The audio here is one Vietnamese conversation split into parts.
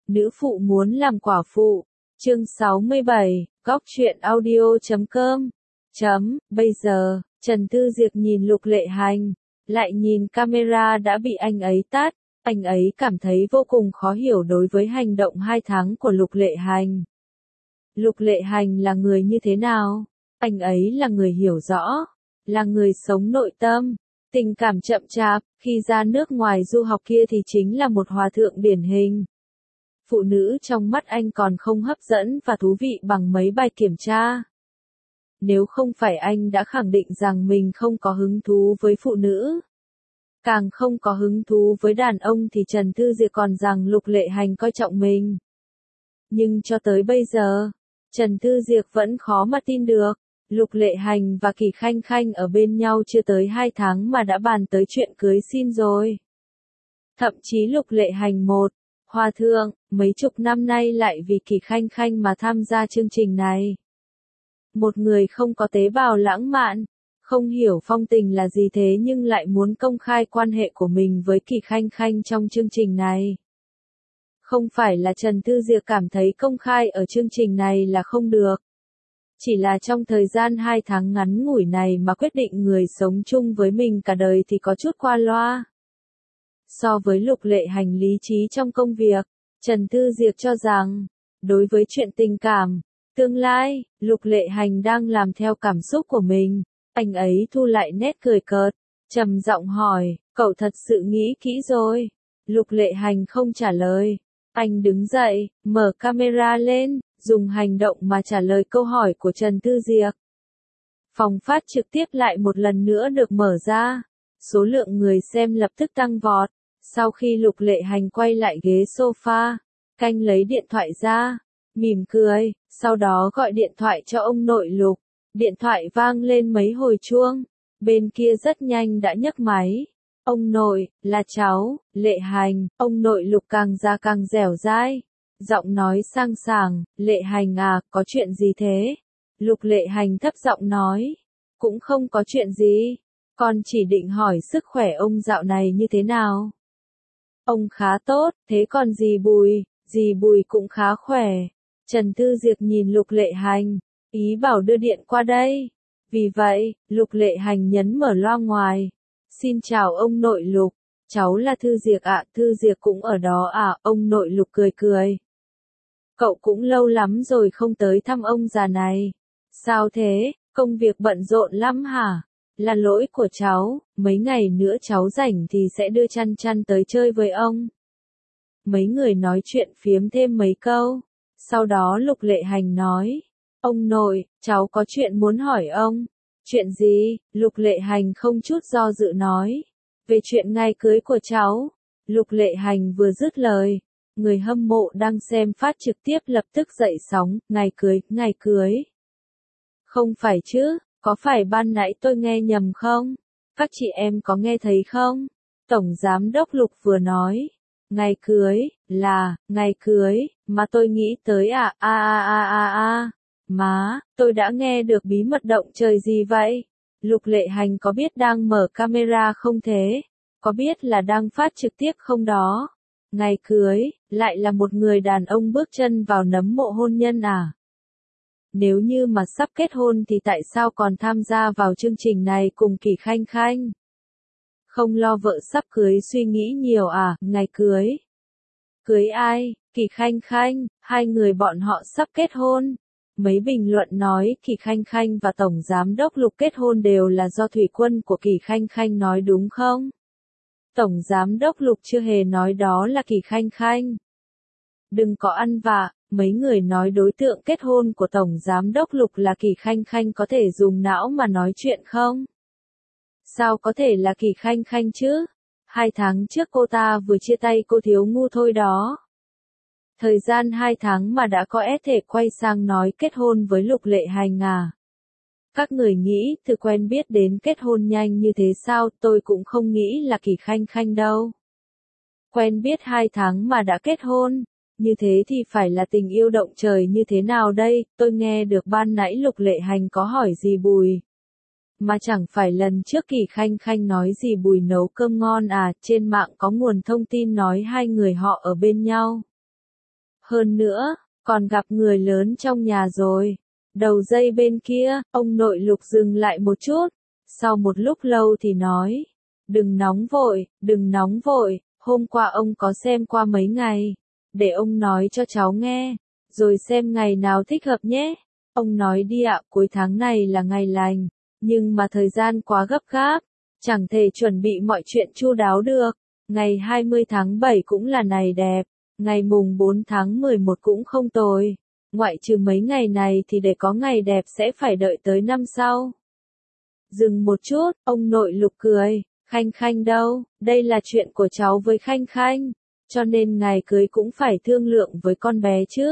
Nữ phụ muốn làm quả phụ. Chương 67, góc truyện audio.com. Bây giờ, Trần Tư Diệp nhìn Lục Lệ Hành, lại nhìn camera đã bị anh ấy tắt. Anh ấy cảm thấy vô cùng khó hiểu đối với hành động 2 tháng của Lục Lệ Hành. Lục Lệ Hành là người như thế nào? Anh ấy là người hiểu rõ, là người sống nội tâm, tình cảm chậm chạp, khi ra nước ngoài du học kia thì chính là một hòa thượng điển hình. Phụ nữ trong mắt anh còn không hấp dẫn và thú vị bằng mấy bài kiểm tra. Nếu không phải anh đã khẳng định rằng mình không có hứng thú với phụ nữ, càng không có hứng thú với đàn ông thì Trần Tư Diệp còn rằng Lục Lệ Hành coi trọng mình. Nhưng cho tới bây giờ, Trần Tư Diệp vẫn khó mà tin được, Lục Lệ Hành và Kỳ Khanh Khanh ở bên nhau chưa tới 2 tháng mà đã bàn tới chuyện cưới xin rồi. Thậm chí Lục Lệ Hành một hòa thượng, mấy chục năm nay lại vì Kỳ Khanh Khanh mà tham gia chương trình này. Một người không có tế bào lãng mạn, không hiểu phong tình là gì thế nhưng lại muốn công khai quan hệ của mình với Kỳ Khanh Khanh trong chương trình này. Không phải là Trần Tư Diệp cảm thấy công khai ở chương trình này là không được. Chỉ là trong thời gian 2 tháng ngắn ngủi này mà quyết định người sống chung với mình cả đời thì có chút qua loa. So với Lục Lệ Hành lý trí trong công việc, Trần Tư Diệp cho rằng, đối với chuyện tình cảm, tương lai, Lục Lệ Hành đang làm theo cảm xúc của mình. Anh ấy thu lại nét cười cợt, trầm giọng hỏi, cậu thật sự nghĩ kỹ rồi? Lục Lệ Hành không trả lời. Anh đứng dậy, mở camera lên, dùng hành động mà trả lời câu hỏi của Trần Tư Diệp. Phòng phát trực tiếp lại một lần nữa được mở ra. Số lượng người xem lập tức tăng vọt. Sau khi Lục Lệ Hành quay lại ghế sofa, Canh lấy điện thoại ra, mỉm cười, sau đó gọi điện thoại cho ông nội Lục. Điện thoại vang lên mấy hồi chuông, bên kia rất nhanh đã nhấc máy. Ông nội, là cháu, Lệ Hành. Ông nội Lục càng già càng dẻo dai, giọng nói sang sảng, Lệ Hành à, có chuyện gì thế? Lục Lệ Hành thấp giọng nói, cũng không có chuyện gì, con chỉ định hỏi sức khỏe ông dạo này như thế nào. Ông khá tốt, thế còn dì Bùi cũng khá khỏe. Trần Tư Diệp nhìn Lục Lệ Hành, ý bảo đưa điện qua đây. Vì vậy, Lục Lệ Hành nhấn mở loa ngoài. Xin chào ông nội Lục, cháu là Thư Diệp ạ, Thư Diệp cũng ở đó à, ông nội Lục cười cười. Cậu cũng lâu lắm rồi không tới thăm ông già này. Sao thế, công việc bận rộn lắm hả? Là lỗi của cháu, mấy ngày nữa cháu rảnh thì sẽ đưa Chăn Chăn tới chơi với ông. Mấy người nói chuyện phiếm thêm mấy câu. Sau đó Lục Lệ Hành nói, ông nội, cháu có chuyện muốn hỏi ông. Chuyện gì? Lục Lệ Hành không chút do dự nói. Về chuyện ngày cưới của cháu. Lục Lệ Hành vừa dứt lời, người hâm mộ đang xem phát trực tiếp lập tức dậy sóng, ngày cưới. Không phải chứ, có phải ban nãy tôi nghe nhầm không? Các chị em có nghe thấy không? Tổng Giám đốc Lục vừa nói, ngày cưới, là, ngày cưới, mà tôi nghĩ tới má, tôi đã nghe được bí mật động trời gì vậy? Lục Lệ Hành có biết đang mở camera không thế? Có biết là đang phát trực tiếp không đó? Ngày cưới, lại là một người đàn ông bước chân vào nấm mộ hôn nhân à? Nếu như mà sắp kết hôn thì tại sao còn tham gia vào chương trình này cùng Kỳ Khanh Khanh? Không lo vợ sắp cưới suy nghĩ nhiều à, ngày cưới. Cưới ai? Kỳ Khanh Khanh, hai người bọn họ sắp kết hôn. Mấy bình luận nói Kỳ Khanh Khanh và Tổng Giám đốc Lục kết hôn đều là do thủy quân của Kỳ Khanh Khanh nói đúng không? Tổng Giám đốc Lục chưa hề nói đó là Kỳ Khanh Khanh. Đừng có ăn vạ, mấy người nói đối tượng kết hôn của Tổng Giám đốc Lục là Kỳ Khanh Khanh có thể dùng não mà nói chuyện không? Sao có thể là Kỳ Khanh Khanh chứ? 2 tháng trước cô ta vừa chia tay cô thiếu ngu thôi đó. Thời gian 2 tháng mà đã có thể quay sang nói kết hôn với Lục Lệ Hành à? Các người nghĩ từ quen biết đến kết hôn nhanh như thế sao, tôi cũng không nghĩ là Kỳ Khanh Khanh đâu. Quen biết 2 tháng mà đã kết hôn, như thế thì phải là tình yêu động trời như thế nào đây, tôi nghe được ban nãy Lục Lệ Hành có hỏi dì Bùi. Mà chẳng phải lần trước Kỳ Khanh Khanh nói dì Bùi nấu cơm ngon à, trên mạng có nguồn thông tin nói hai người họ ở bên nhau. Hơn nữa, còn gặp người lớn trong nhà rồi. Đầu dây bên kia, ông nội Lục dừng lại một chút. Sau một lúc lâu thì nói. Đừng nóng vội, hôm qua ông có xem qua mấy ngày. Để ông nói cho cháu nghe, rồi xem ngày nào thích hợp nhé. Ông nói đi ạ, cuối tháng này là ngày lành, nhưng mà thời gian quá gấp gáp, chẳng thể chuẩn bị mọi chuyện chu đáo được. Ngày 20 tháng 7 cũng là ngày đẹp, ngày mùng 4 tháng 11 cũng không tồi. Ngoại trừ mấy ngày này thì để có ngày đẹp sẽ phải đợi tới năm sau. Dừng một chút, ông nội Lục cười. Khanh Khanh đâu, đây là chuyện của cháu với Khanh Khanh, cho nên ngày cưới cũng phải thương lượng với con bé chứ.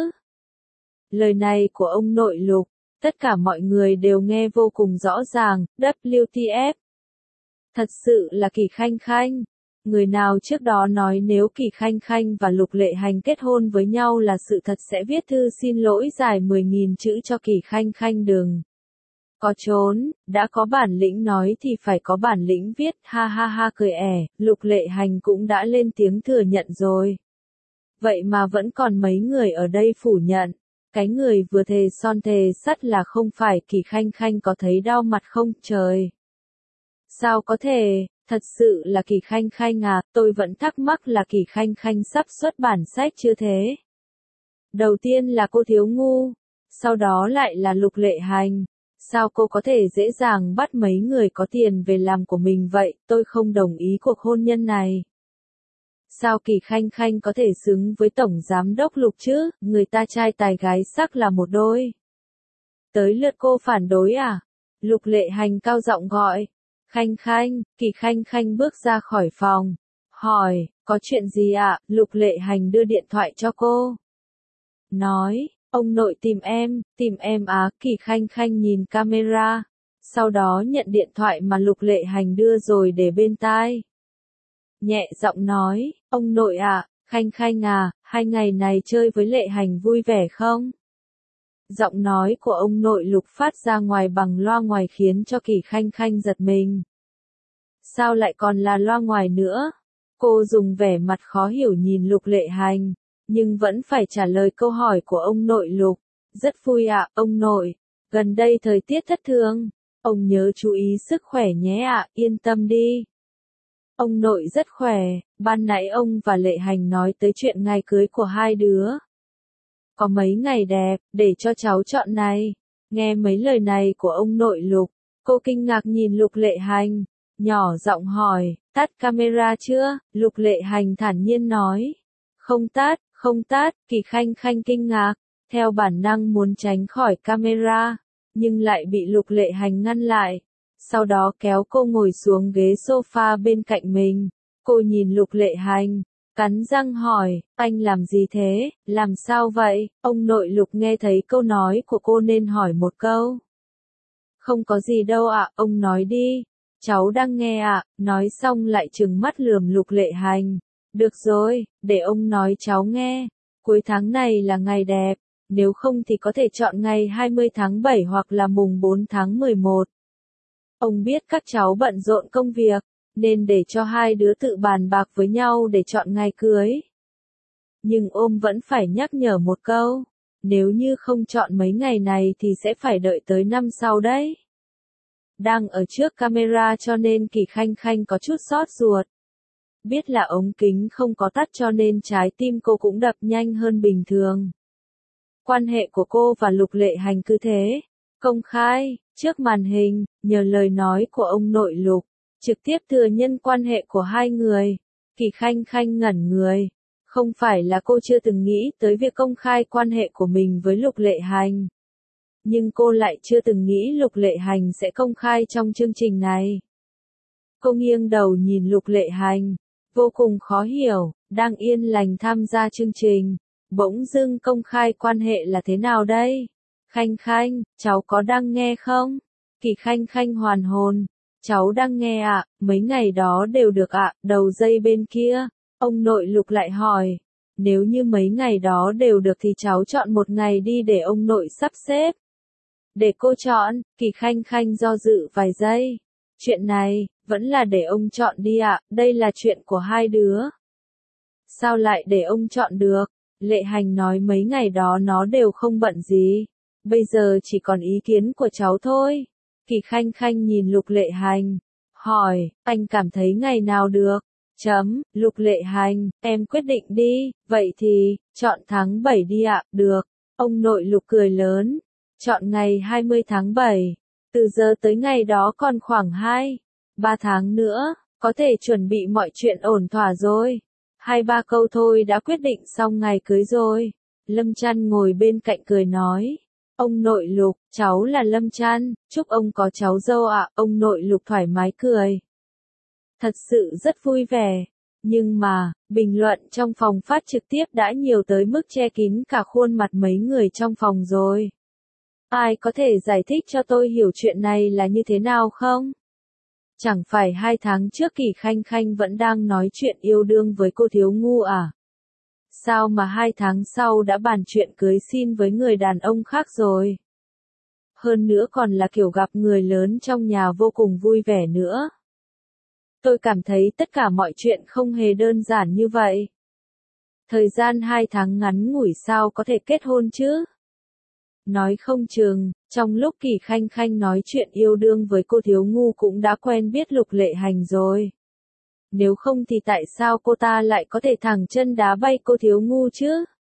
Lời này của ông nội Lục, tất cả mọi người đều nghe vô cùng rõ ràng. WTF. Thật sự là Kỳ Khanh Khanh. Người nào trước đó nói nếu Kỳ Khanh Khanh và Lục Lệ Hành kết hôn với nhau là sự thật sẽ viết thư xin lỗi dài 10.000 chữ cho Kỳ Khanh Khanh đừng có trốn, đã có bản lĩnh nói thì phải có bản lĩnh viết, ha ha ha cười ẻ, Lục Lệ Hành cũng đã lên tiếng thừa nhận rồi. Vậy mà vẫn còn mấy người ở đây phủ nhận, cái người vừa thề son thề sắt là không phải Kỳ Khanh Khanh có thấy đau mặt không trời. Sao có thể, thật sự là Kỳ Khanh Khanh à, tôi vẫn thắc mắc là Kỳ Khanh Khanh sắp xuất bản sách chưa thế. Đầu tiên là cô Thiếu Ngu, sau đó lại là Lục Lệ Hành. Sao cô có thể dễ dàng bắt mấy người có tiền về làm của mình vậy, tôi không đồng ý cuộc hôn nhân này. Sao Kỳ Khanh Khanh có thể xứng với Tổng Giám đốc Lục chứ, người ta trai tài gái sắc là một đôi. Tới lượt cô phản đối à? Lục Lệ Hành cao giọng gọi. Khanh Khanh, Kỳ Khanh Khanh bước ra khỏi phòng. Hỏi, có chuyện gì ạ? Lục Lệ Hành đưa điện thoại cho cô. Nói. Ông nội tìm em á, Kỳ Khanh Khanh nhìn camera, sau đó nhận điện thoại mà Lục Lệ Hành đưa rồi để bên tai. Nhẹ giọng nói, ông nội à, Khanh Khanh à, 2 ngày này chơi với Lệ Hành vui vẻ không? Giọng nói của ông nội Lục phát ra ngoài bằng loa ngoài khiến cho Kỳ Khanh Khanh giật mình. Sao lại còn là loa ngoài nữa? Cô dùng vẻ mặt khó hiểu nhìn Lục Lệ Hành, nhưng vẫn phải trả lời câu hỏi của ông nội Lục. Rất vui ạ, ông nội. Gần đây thời tiết thất thường. Ông nhớ chú ý sức khỏe nhé ạ, yên tâm đi. Ông nội rất khỏe, ban nãy ông và Lệ Hành nói tới chuyện ngày cưới của hai đứa. Có mấy ngày đẹp, để cho cháu chọn này. Nghe mấy lời này của ông nội Lục, cô kinh ngạc nhìn Lục Lệ Hành, nhỏ giọng hỏi, tắt camera chưa? Lục Lệ Hành thản nhiên nói. Không tắt, Kỳ Khanh Khanh kinh ngạc, theo bản năng muốn tránh khỏi camera, nhưng lại bị Lục Lệ Hành ngăn lại. Sau đó kéo cô ngồi xuống ghế sofa bên cạnh mình. Cô nhìn Lục Lệ Hành, cắn răng hỏi, anh làm gì thế, làm sao vậy? Ông nội Lục nghe thấy câu nói của cô nên hỏi một câu. Không có gì đâu ạ, ông nói đi. Cháu đang nghe ạ, nói xong lại trừng mắt lườm Lục Lệ Hành. Được rồi, để ông nói cháu nghe. Cuối tháng này là ngày đẹp, nếu không thì có thể chọn ngày 20 tháng 7 hoặc là mùng 4 tháng 11. Ông biết các cháu bận rộn công việc, nên để cho hai đứa tự bàn bạc với nhau để chọn ngày cưới. Nhưng ông vẫn phải nhắc nhở một câu, nếu như không chọn mấy ngày này thì sẽ phải đợi tới năm sau đấy. Đang ở trước camera cho nên Kỳ Khanh Khanh có chút xót ruột. Biết là ống kính không có tắt cho nên trái tim cô cũng đập nhanh hơn bình thường. Quan hệ của cô và Lục Lệ Hành cứ thế, công khai, trước màn hình, nhờ lời nói của ông nội Lục, trực tiếp thừa nhận quan hệ của hai người. Kỳ Khanh Khanh ngẩn người. Không phải là cô chưa từng nghĩ tới việc công khai quan hệ của mình với Lục Lệ Hành. Nhưng cô lại chưa từng nghĩ Lục Lệ Hành sẽ công khai trong chương trình này. Cô nghiêng đầu nhìn Lục Lệ Hành, vô cùng khó hiểu, đang yên lành tham gia chương trình. Bỗng dưng công khai quan hệ là thế nào đây? Khanh Khanh, cháu có đang nghe không? Kỳ Khanh Khanh hoàn hồn. Cháu đang nghe ạ, mấy ngày đó đều được ạ, đầu dây bên kia. Ông nội Lục lại hỏi. Nếu như mấy ngày đó đều được thì cháu chọn một ngày đi để ông nội sắp xếp. Để cô chọn, Kỳ Khanh Khanh do dự vài giây. Chuyện này, vẫn là để ông chọn đi ạ, đây là chuyện của hai đứa. Sao lại để ông chọn được? Lệ Hành nói mấy ngày đó nó đều không bận gì. Bây giờ chỉ còn ý kiến của cháu thôi. Kỳ Khanh Khanh nhìn Lục Lệ Hành. Hỏi, anh cảm thấy ngày nào được? Lục Lệ Hành, em quyết định đi. Vậy thì, chọn tháng 7 đi ạ. Được. Ông nội Lục cười lớn. Chọn ngày 20 tháng 7. Từ giờ tới ngày đó còn khoảng 3 tháng nữa. Có thể chuẩn bị mọi chuyện ổn thỏa rồi. 2-3 câu thôi đã quyết định xong ngày cưới rồi. Lâm Trăn ngồi bên cạnh cười nói. Ông nội Lục, cháu là Lâm Trăn, chúc ông có cháu dâu ạ. Ông nội Lục thoải mái cười. Thật sự rất vui vẻ. Nhưng mà, bình luận trong phòng phát trực tiếp đã nhiều tới mức che kín cả khuôn mặt mấy người trong phòng rồi. Ai có thể giải thích cho tôi hiểu chuyện này là như thế nào không? Chẳng phải 2 tháng trước Kỳ Khanh Khanh vẫn đang nói chuyện yêu đương với cô Thiếu Ngu à? Sao mà 2 tháng sau đã bàn chuyện cưới xin với người đàn ông khác rồi? Hơn nữa còn là kiểu gặp người lớn trong nhà vô cùng vui vẻ nữa. Tôi cảm thấy tất cả mọi chuyện không hề đơn giản như vậy. Thời gian 2 tháng ngắn ngủi sao có thể kết hôn chứ? Nói không chừng, trong lúc Kỳ Khanh Khanh nói chuyện yêu đương với cô Thiếu Ngu cũng đã quen biết Lục Lệ Hành rồi. Nếu không thì tại sao cô ta lại có thể thẳng chân đá bay cô Thiếu Ngu chứ?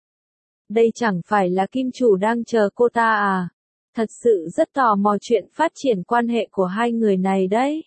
Đây chẳng phải là kim chủ đang chờ cô ta à? Thật sự rất tò mò chuyện phát triển quan hệ của hai người này đấy.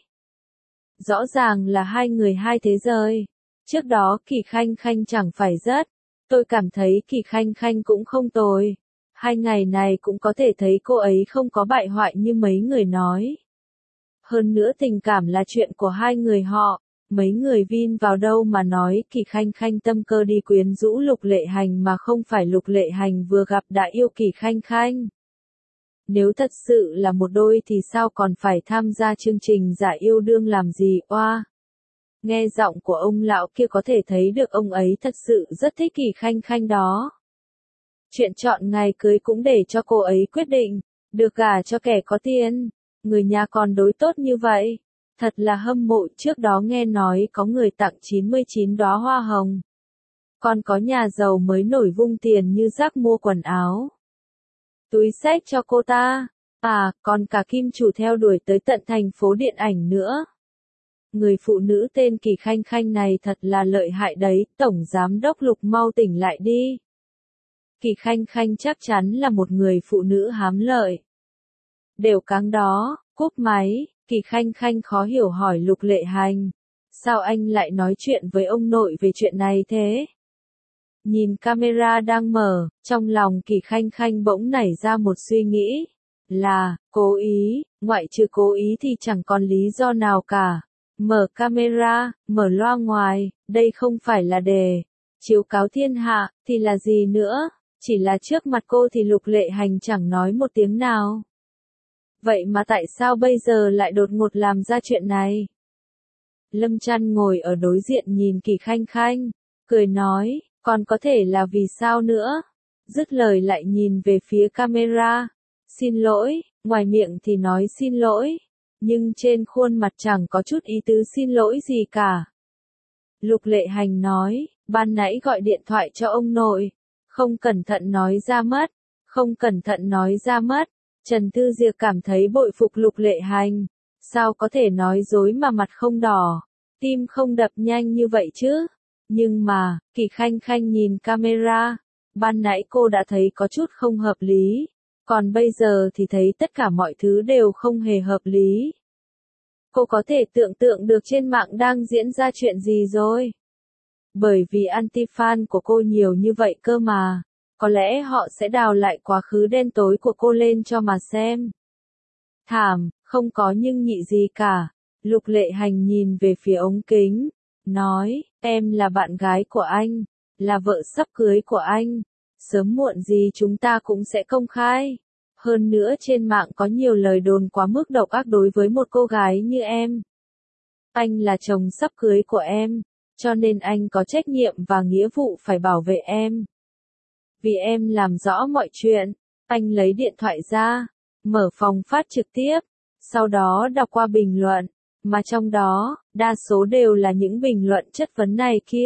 Rõ ràng là hai người hai thế giới. Trước đó Kỳ Khanh Khanh chẳng phải rất. Tôi cảm thấy Kỳ Khanh Khanh cũng không tồi. 2 ngày này cũng có thể thấy cô ấy không có bại hoại như mấy người nói. Hơn nữa tình cảm là chuyện của hai người họ. Mấy người vin vào đâu mà nói Kỳ Khanh Khanh tâm cơ đi quyến rũ Lục Lệ Hành mà không phải Lục Lệ Hành vừa gặp đã yêu Kỳ Khanh Khanh. Nếu thật sự là một đôi thì sao còn phải tham gia chương trình giả yêu đương làm gì oa? Nghe giọng của ông lão kia có thể thấy được ông ấy thật sự rất thích Kỳ Khanh Khanh đó. Chuyện chọn ngày cưới cũng để cho cô ấy quyết định, được gả cho kẻ có tiền, người nhà còn đối tốt như vậy. Thật là hâm mộ, trước đó nghe nói có người tặng 99 đóa hoa hồng. Còn có nhà giàu mới nổi vung tiền như rác mua quần áo. Túi xách cho cô ta. À, còn cả kim chủ theo đuổi tới tận thành phố điện ảnh nữa. Người phụ nữ tên Kỳ Khanh Khanh này thật là lợi hại đấy, Tổng Giám đốc Lục mau tỉnh lại đi. Kỳ Khanh Khanh chắc chắn là một người phụ nữ hám lợi. Đều cáng đó, cúp máy, Kỳ Khanh Khanh khó hiểu hỏi Lục Lệ Hành. Sao anh lại nói chuyện với ông nội về chuyện này thế? Nhìn camera đang mở, trong lòng Kỳ Khanh Khanh bỗng nảy ra một suy nghĩ. Là, cố ý, ngoại trừ cố ý thì chẳng còn lý do nào cả. Mở camera, mở loa ngoài, đây không phải là để chiếu cáo thiên hạ, thì là gì nữa? Chỉ là trước mặt cô thì Lục Lệ Hành chẳng nói một tiếng nào. Vậy mà tại sao bây giờ lại đột ngột làm ra chuyện này? Lâm Trăn ngồi ở đối diện nhìn Kỳ Khanh Khanh, cười nói, còn có thể là vì sao nữa? Dứt lời lại nhìn về phía camera. Xin lỗi, ngoài miệng thì nói xin lỗi, nhưng trên khuôn mặt chẳng có chút ý tứ xin lỗi gì cả. Lục Lệ Hành nói, ban nãy gọi điện thoại cho ông nội, không cẩn thận nói ra mất, không cẩn thận nói ra mất. Trần Tư Diệp cảm thấy bội phục Lục Lệ Hành, sao có thể nói dối mà mặt không đỏ, tim không đập nhanh như vậy chứ? Nhưng mà, Kỳ Khanh Khanh nhìn camera, ban nãy cô đã thấy có chút không hợp lý, còn bây giờ thì thấy tất cả mọi thứ đều không hề hợp lý. Cô có thể tưởng tượng được trên mạng đang diễn ra chuyện gì rồi. Bởi vì anti-fan của cô nhiều như vậy cơ mà, có lẽ họ sẽ đào lại quá khứ đen tối của cô lên cho mà xem. Thảm, không có nhưng nhị gì cả. Lục Lệ Hành nhìn về phía ống kính, nói, em là bạn gái của anh, là vợ sắp cưới của anh, sớm muộn gì chúng ta cũng sẽ công khai. Hơn nữa trên mạng có nhiều lời đồn quá mức độc ác đối với một cô gái như em. Anh là chồng sắp cưới của em, cho nên anh có trách nhiệm và nghĩa vụ phải bảo vệ em. Vì em làm rõ mọi chuyện, anh lấy điện thoại ra, mở phòng phát trực tiếp, sau đó đọc qua bình luận, mà trong đó, đa số đều là những bình luận chất vấn này kia.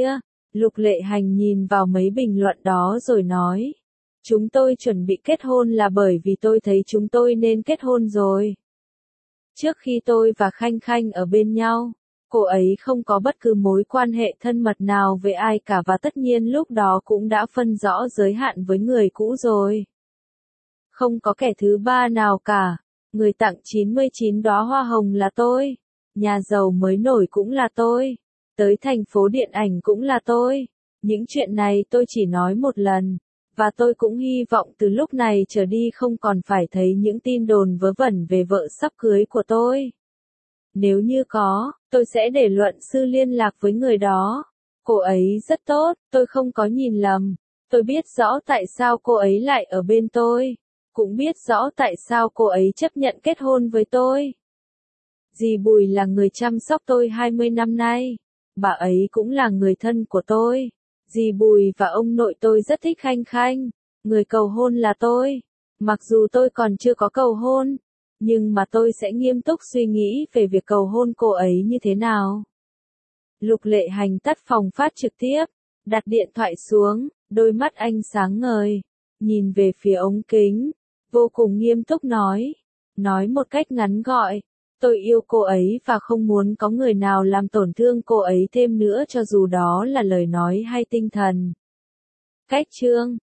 Lục Lệ Hành nhìn vào mấy bình luận đó rồi nói. Chúng tôi chuẩn bị kết hôn là bởi vì tôi thấy chúng tôi nên kết hôn rồi. Trước khi tôi và Khanh Khanh ở bên nhau, cô ấy không có bất cứ mối quan hệ thân mật nào với ai cả và tất nhiên lúc đó cũng đã phân rõ giới hạn với người cũ rồi. Không có kẻ thứ ba nào cả. Người tặng 99 đóa hoa hồng là tôi. Nhà giàu mới nổi cũng là tôi. Tới thành phố điện ảnh cũng là tôi. Những chuyện này tôi chỉ nói một lần. Và tôi cũng hy vọng từ lúc này trở đi không còn phải thấy những tin đồn vớ vẩn về vợ sắp cưới của tôi. Nếu như có, tôi sẽ để luật sư liên lạc với người đó. Cô ấy rất tốt, tôi không có nhìn lầm. Tôi biết rõ tại sao cô ấy lại ở bên tôi. Cũng biết rõ tại sao cô ấy chấp nhận kết hôn với tôi. Dì Bùi là người chăm sóc tôi 20 năm nay. Bà ấy cũng là người thân của tôi. Dì Bùi và ông nội tôi rất thích Khanh Khanh. Người cầu hôn là tôi. Mặc dù tôi còn chưa có cầu hôn, nhưng mà tôi sẽ nghiêm túc suy nghĩ về việc cầu hôn cô ấy như thế nào. Lục Lệ Hành tắt phòng phát trực tiếp, đặt điện thoại xuống, đôi mắt anh sáng ngời, nhìn về phía ống kính, vô cùng nghiêm túc nói một cách ngắn gọn, tôi yêu cô ấy và không muốn có người nào làm tổn thương cô ấy thêm nữa cho dù đó là lời nói hay tinh thần. Cách chương